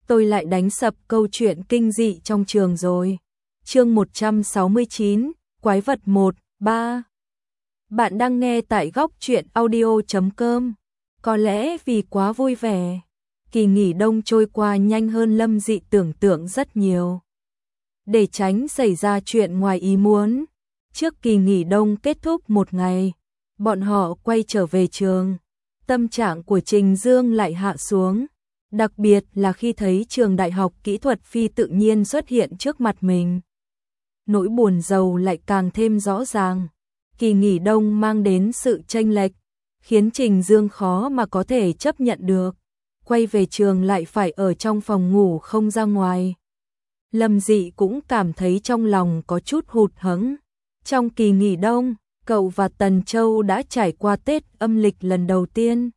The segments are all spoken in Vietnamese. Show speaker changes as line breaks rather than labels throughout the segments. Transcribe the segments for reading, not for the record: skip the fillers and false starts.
tôi lại đánh sập câu chuyện kinh dị trong trường rồi. Chương 169, Quái vật 1, 3. Bạn đang nghe tại góc truyện audio.com. Có lẽ vì quá vui vẻ, kỳ nghỉ đông trôi qua nhanh hơn Lâm Dị tưởng tượng rất nhiều. Để tránh xảy ra chuyện ngoài ý muốn, trước kỳ nghỉ đông kết thúc một ngày, bọn họ quay trở về trường. Tâm trạng của Trình Dương lại hạ xuống, đặc biệt là khi thấy trường Đại học Kỹ thuật Phi tự nhiên xuất hiện trước mặt mình. Nỗi buồn rầu lại càng thêm rõ ràng. Kỳ nghỉ đông mang đến sự chênh lệch, khiến Trình Dương khó mà có thể chấp nhận được. Quay về trường lại phải ở trong phòng ngủ không ra ngoài. Lâm Dị cũng cảm thấy trong lòng có chút hụt hẫng. Trong kỳ nghỉ đông, cậu và Tần Châu đã trải qua Tết âm lịch lần đầu tiên.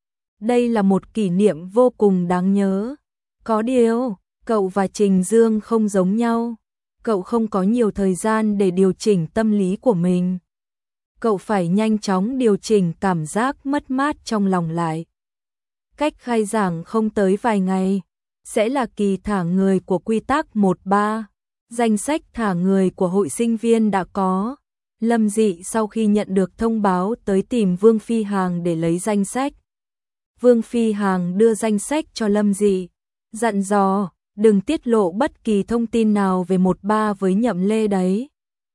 Đây là một kỷ niệm vô cùng đáng nhớ. Có điều, cậu và Trình Dương không giống nhau. Cậu không có nhiều thời gian để điều chỉnh tâm lý của mình. Cậu phải nhanh chóng điều chỉnh cảm giác mất mát trong lòng lại. Cách khai giảng không tới vài ngày, sẽ là kỳ thả người của quy tắc 13. Danh sách thả người của hội sinh viên đã có. Lâm Dị sau khi nhận được thông báo tới tìm Vương Phi Hằng để lấy danh sách. Vương Phi Hằng đưa danh sách cho Lâm Dị, dặn dò đừng tiết lộ bất kỳ thông tin nào về 13 với Nhậm Lê đấy.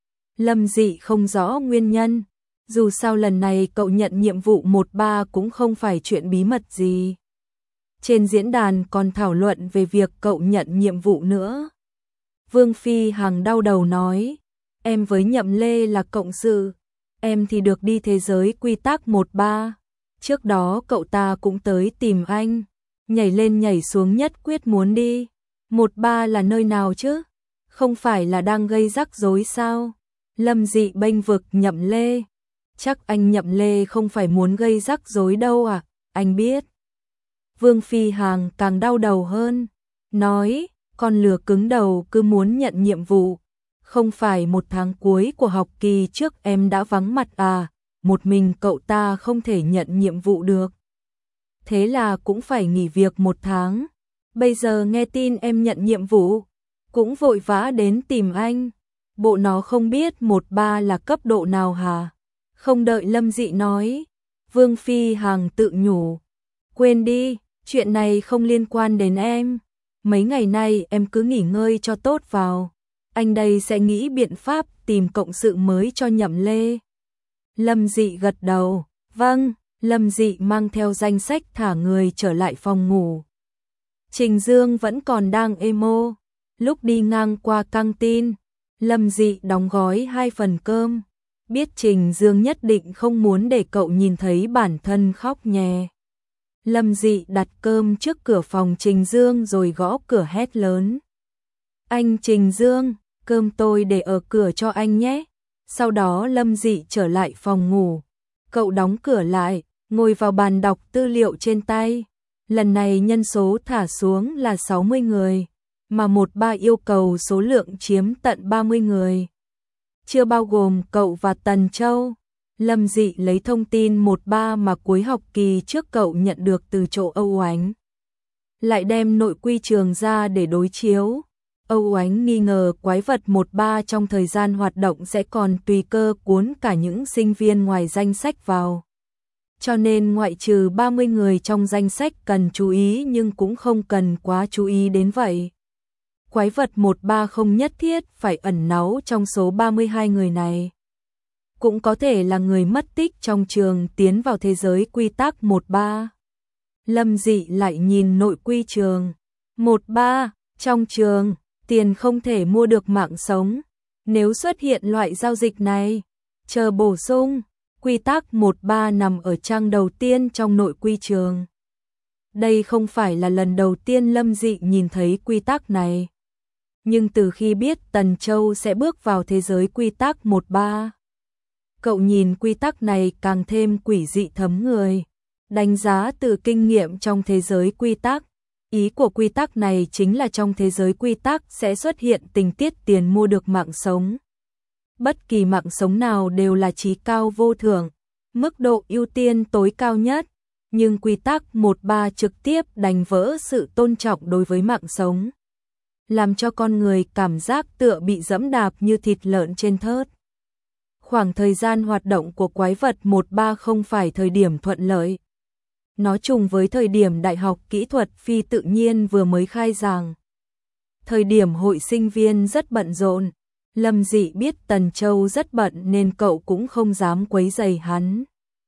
Lâm Dị không rõ nguyên nhân, dù sao lần này cậu nhận nhiệm vụ 13 cũng không phải chuyện bí mật gì. Trên diễn đàn còn thảo luận về việc cậu nhận nhiệm vụ nữa. Vương Phi Hằng đau đầu nói, em với Nhậm Lê là cộng sự, em thì được đi thế giới quy tắc 13. Trước đó cậu ta cũng tới tìm anh, nhảy lên nhảy xuống nhất quyết muốn đi. 13 là nơi nào chứ? Không phải là đang gây rắc rối sao? Lâm Dị bênh vực Nhậm Lê. Chắc anh Nhậm Lê không phải muốn gây rắc rối đâu à, anh biết. Vương Phi Hằng càng đau đầu hơn, nói, con lừa cứng đầu cứ muốn nhận nhiệm vụ. Không phải một tháng cuối của học kỳ trước em đã vắng mặt à, một mình cậu ta không thể nhận nhiệm vụ được. Thế là cũng phải nghỉ việc một tháng. Bây giờ nghe tin em nhận nhiệm vụ, cũng vội vã đến tìm anh. Bộ nó không biết 13 là cấp độ nào hả? Không đợi Lâm Dị nói, Vương Phi Hằng tự nhủ, quên đi, chuyện này không liên quan đến em. Mấy ngày nay em cứ nghỉ ngơi cho tốt vào. Anh đây sẽ nghĩ biện pháp tìm cộng sự mới cho Nhậm Lê. Lâm Dị gật đầu, vâng. Lâm Dị mang theo danh sách thả người trở lại phòng ngủ. Trình Dương vẫn còn đang emo. Lúc đi ngang qua căng tin, Lâm Dị đóng gói 2 phần cơm. Biết Trình Dương nhất định không muốn để cậu nhìn thấy bản thân khóc nhè. Lâm Dị đặt cơm trước cửa phòng Trình Dương rồi gõ cửa hét lớn. Anh Trình Dương, cơm tôi để ở cửa cho anh nhé. Sau đó Lâm Dị trở lại phòng ngủ. Cậu đóng cửa lại, ngồi vào bàn đọc tư liệu trên tay. Lần này nhân số thả xuống là 60 người, mà 13 yêu cầu số lượng chiếm tận 30 người. Chưa bao gồm cậu và Tần Châu. Lâm Dị lấy thông tin 13 mà cuối học kỳ trước cậu nhận được từ chỗ Âu Ánh. Lại đem nội quy trường ra để đối chiếu. Âu Ánh nghi ngờ quái vật 13 trong thời gian hoạt động sẽ còn tùy cơ cuốn cả những sinh viên ngoài danh sách vào. Cho nên ngoại trừ 30 người trong danh sách cần chú ý nhưng cũng không cần quá chú ý đến vậy. Quái vật 13 không nhất thiết phải ẩn náu trong số 32 người này. Cũng có thể là người mất tích trong trường tiến vào thế giới quy tắc 13. Lâm Dị lại nhìn nội quy trường. 13, trong trường, tiền không thể mua được mạng sống. Nếu xuất hiện loại giao dịch này, chờ bổ sung. Quy tắc 13 nằm ở trang đầu tiên trong nội quy trường. Đây không phải là lần đầu tiên Lâm Dị nhìn thấy quy tắc này. Nhưng từ khi biết Tần Châu sẽ bước vào thế giới quy tắc 13, cậu nhìn quy tắc này càng thêm quỷ dị thấm người. Đánh giá từ kinh nghiệm trong thế giới quy tắc, ý của quy tắc này chính là trong thế giới quy tắc sẽ xuất hiện tình tiết tiền mua được mạng sống. Bất kỳ mạng sống nào đều là chí cao vô thượng, mức độ ưu tiên tối cao nhất. nhưng quy tắc 13 trực tiếp đánh vỡ sự tôn trọng đối với mạng sống, làm cho con người cảm giác tựa bị dẫm đạp như thịt lợn trên thớt. Khoảng thời gian hoạt động của quái vật 13 không phải thời điểm thuận lợi. Nó trùng với thời điểm Đại học Kỹ thuật Phi tự nhiên vừa mới khai giảng. Thời điểm hội sinh viên rất bận rộn. Lâm Dị biết Tần Châu rất bận nên cậu cũng không dám quấy rầy hắn.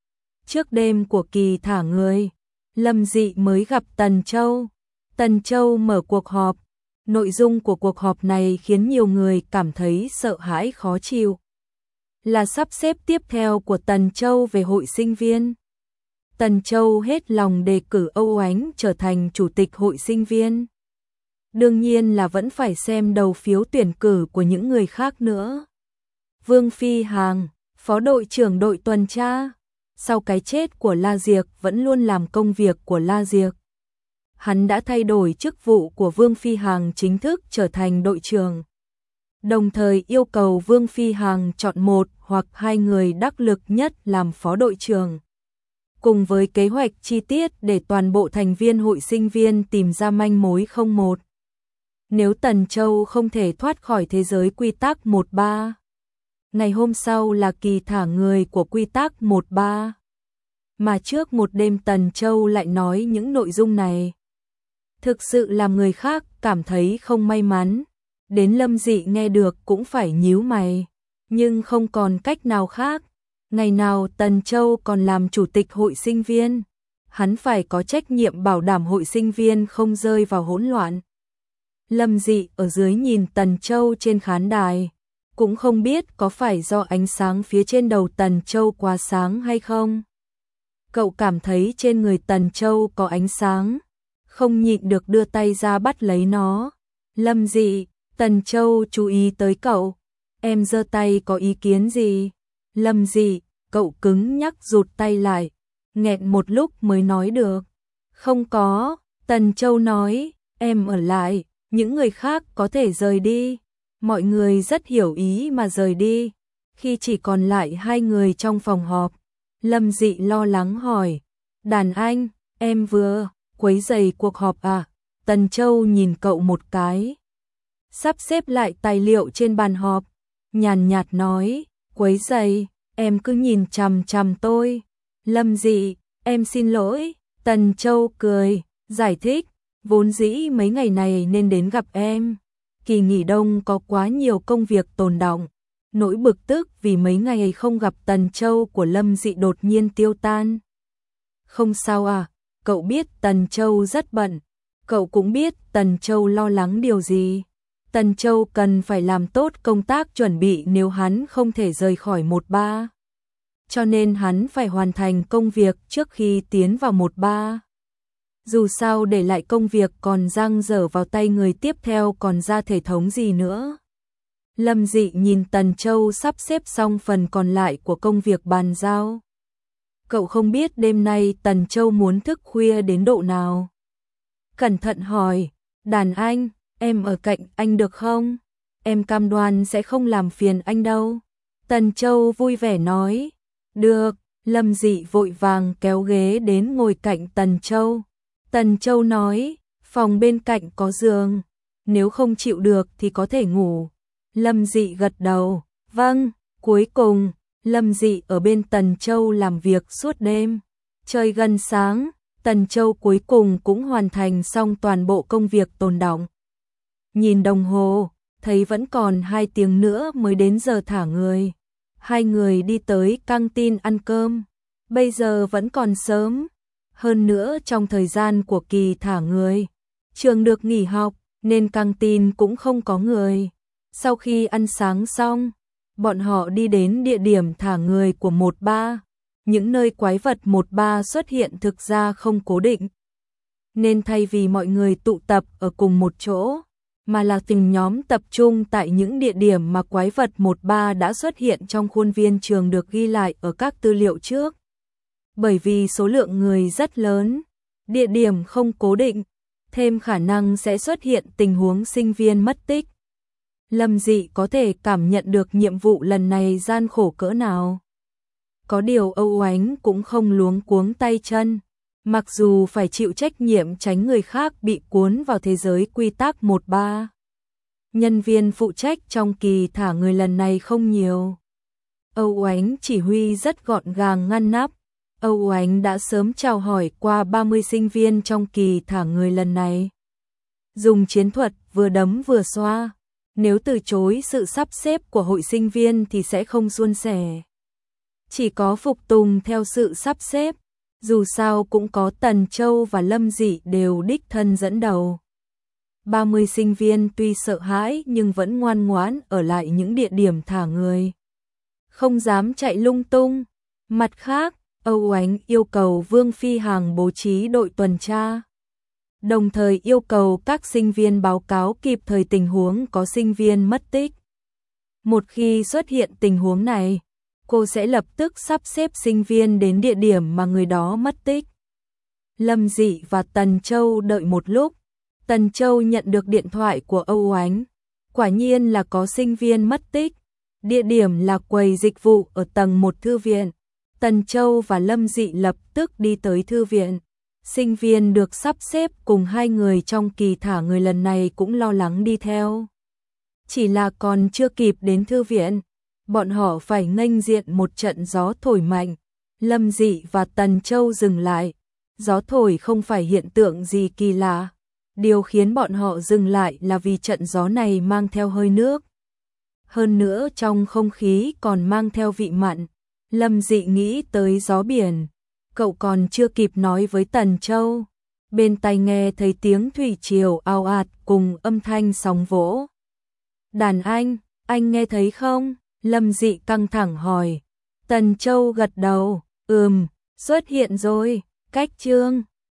Trước đêm của kỳ thả người, Lâm Dị mới gặp Tần Châu. Tần Châu mở cuộc họp. Nội dung của cuộc họp này khiến nhiều người cảm thấy sợ hãi khó chịu. Là sắp xếp tiếp theo của Tần Châu về hội sinh viên. Tần Châu hết lòng đề cử Âu Ánh trở thành chủ tịch hội sinh viên. Đương nhiên là vẫn phải xem đầu phiếu tuyển cử của những người khác nữa. Vương Phi Hằng, phó đội trưởng đội tuần tra, sau cái chết của La Diệc vẫn luôn làm công việc của La Diệc. Hắn đã thay đổi chức vụ của Vương Phi Hằng chính thức trở thành đội trưởng. Đồng thời yêu cầu Vương Phi Hằng chọn một hoặc hai người đắc lực nhất làm phó đội trưởng. Cùng với kế hoạch chi tiết để toàn bộ thành viên hội sinh viên tìm ra manh mối không một. Nếu Tần Châu không thể thoát khỏi thế giới quy tắc 13, ngày hôm sau là kỳ thả người của quy tắc 13. Mà trước một đêm Tần Châu lại nói những nội dung này. Thực sự làm người khác cảm thấy không may mắn. Đến Lâm Dị nghe được cũng phải nhíu mày. Nhưng không còn cách nào khác. Ngày nào Tần Châu còn làm chủ tịch hội sinh viên. Hắn phải có trách nhiệm bảo đảm hội sinh viên không rơi vào hỗn loạn. Lâm Dị ở dưới nhìn Tần Châu trên khán đài. Cũng không biết có phải do ánh sáng phía trên đầu Tần Châu quá sáng hay không. Cậu cảm thấy trên người Tần Châu có ánh sáng. Không nhịn được đưa tay ra bắt lấy nó. Lâm Dị, Tần Châu chú ý tới cậu. Em giơ tay có ý kiến gì? Lâm Dị, cậu cứng nhắc rụt tay lại. Nghẹn một lúc mới nói được. Không có, Tần Châu nói, em ở lại, những người khác có thể rời đi. Mọi người rất hiểu ý mà rời đi. Khi chỉ còn lại hai người trong phòng họp, Lâm Dị lo lắng hỏi, đàn anh, em vừa quấy rầy cuộc họp à? Tần Châu nhìn cậu một cái. Sắp xếp lại tài liệu trên bàn họp, nhàn nhạt nói, quấy rầy, em cứ nhìn chằm chằm tôi. Lâm Dị, em xin lỗi. Tần Châu cười, giải thích, vốn dĩ mấy ngày này nên đến gặp em. Kỳ nghỉ đông có quá nhiều công việc tồn đọng. Nỗi bực tức vì mấy ngày không gặp Tần Châu của Lâm Dị đột nhiên tiêu tan. Không sao à, cậu biết Tần Châu rất bận. Cậu cũng biết Tần Châu lo lắng điều gì. Tần Châu cần phải làm tốt công tác chuẩn bị nếu hắn không thể rời khỏi 13. Cho nên hắn phải hoàn thành công việc trước khi tiến vào 13. Dù sao để lại công việc còn dang dở vào tay người tiếp theo còn ra thể thống gì nữa. Lâm Dị nhìn Tần Châu sắp xếp xong phần còn lại của công việc bàn giao. Cậu không biết đêm nay Tần Châu muốn thức khuya đến độ nào. Cẩn thận hỏi, đàn anh, em ở cạnh anh được không? Em cam đoan sẽ không làm phiền anh đâu. Tần Châu vui vẻ nói, được. Lâm Dị vội vàng kéo ghế đến ngồi cạnh Tần Châu. Tần Châu nói, phòng bên cạnh có giường, nếu không chịu được thì có thể ngủ. Lâm Dị gật đầu, vâng. Cuối cùng, Lâm Dị ở bên Tần Châu làm việc suốt đêm. Trời gần sáng, Tần Châu cuối cùng cũng hoàn thành xong toàn bộ công việc tồn đọng. Nhìn đồng hồ, thấy vẫn còn 2 tiếng nữa mới đến giờ thả người. Hai người đi tới căng tin ăn cơm. Bây giờ vẫn còn sớm. Hơn nữa trong thời gian của kỳ thả người, trường được nghỉ học nên căng tin cũng không có người. Sau khi ăn sáng xong, bọn họ đi đến địa điểm thả người của 13. Những nơi quái vật 13 xuất hiện thực ra không cố định. Nên thay vì mọi người tụ tập ở cùng một chỗ, mà là từng nhóm tập trung tại những địa điểm mà quái vật 13 đã xuất hiện trong khuôn viên trường được ghi lại ở các tư liệu trước. Bởi vì số lượng người rất lớn, địa điểm không cố định, thêm khả năng sẽ xuất hiện tình huống sinh viên mất tích. Lâm Dị có thể cảm nhận được nhiệm vụ lần này gian khổ cỡ nào. Có điều Âu Ánh cũng không luống cuống tay chân, Mặc dù phải chịu trách nhiệm tránh người khác bị cuốn vào thế giới quy tắc 13. Nhân viên phụ trách trong kỳ thả người lần này không nhiều. Âu Oánh chỉ huy rất gọn gàng ngăn nắp. Âu Oánh đã sớm chào hỏi qua 30 sinh viên trong kỳ thả người lần này. Dùng chiến thuật vừa đấm vừa xoa. Nếu từ chối sự sắp xếp của hội sinh viên thì sẽ không suôn sẻ. Chỉ có phục tùng theo sự sắp xếp. Dù sao cũng có Tần Châu và Lâm Dị đều đích thân dẫn đầu. 30 sinh viên tuy sợ hãi nhưng vẫn ngoan ngoãn ở lại những địa điểm thả người. Không dám chạy lung tung. Mặt khác, Âu Oánh yêu cầu Vương Phi Hằng bố trí đội tuần tra. Đồng thời yêu cầu các sinh viên báo cáo kịp thời tình huống có sinh viên mất tích. Một khi xuất hiện tình huống này, cô sẽ lập tức sắp xếp sinh viên đến địa điểm mà người đó mất tích. Lâm Dị và Tần Châu đợi một lúc. Tần Châu nhận được điện thoại của Âu Oánh. Quả nhiên là có sinh viên mất tích. Địa điểm là quầy dịch vụ ở tầng 1 thư viện. Tần Châu và Lâm Dị lập tức đi tới thư viện. Sinh viên được sắp xếp cùng hai người trong kỳ thả người lần này cũng lo lắng đi theo. Chỉ là còn chưa kịp đến thư viện, bọn họ phải nghênh diện một trận gió thổi mạnh. Lâm Dị và Tần Châu dừng lại. Gió thổi không phải hiện tượng gì kỳ lạ. Điều khiến bọn họ dừng lại là vì trận gió này mang theo hơi nước. Hơn nữa trong không khí còn mang theo vị mặn. Lâm Dị nghĩ tới gió biển. Cậu còn chưa kịp nói với Tần Châu. Bên tai nghe thấy tiếng thủy triều ào ạt cùng âm thanh sóng vỗ. Đàn anh nghe thấy không? Lâm Dị căng thẳng hỏi. Tần Châu gật đầu. Xuất hiện rồi. Cách chương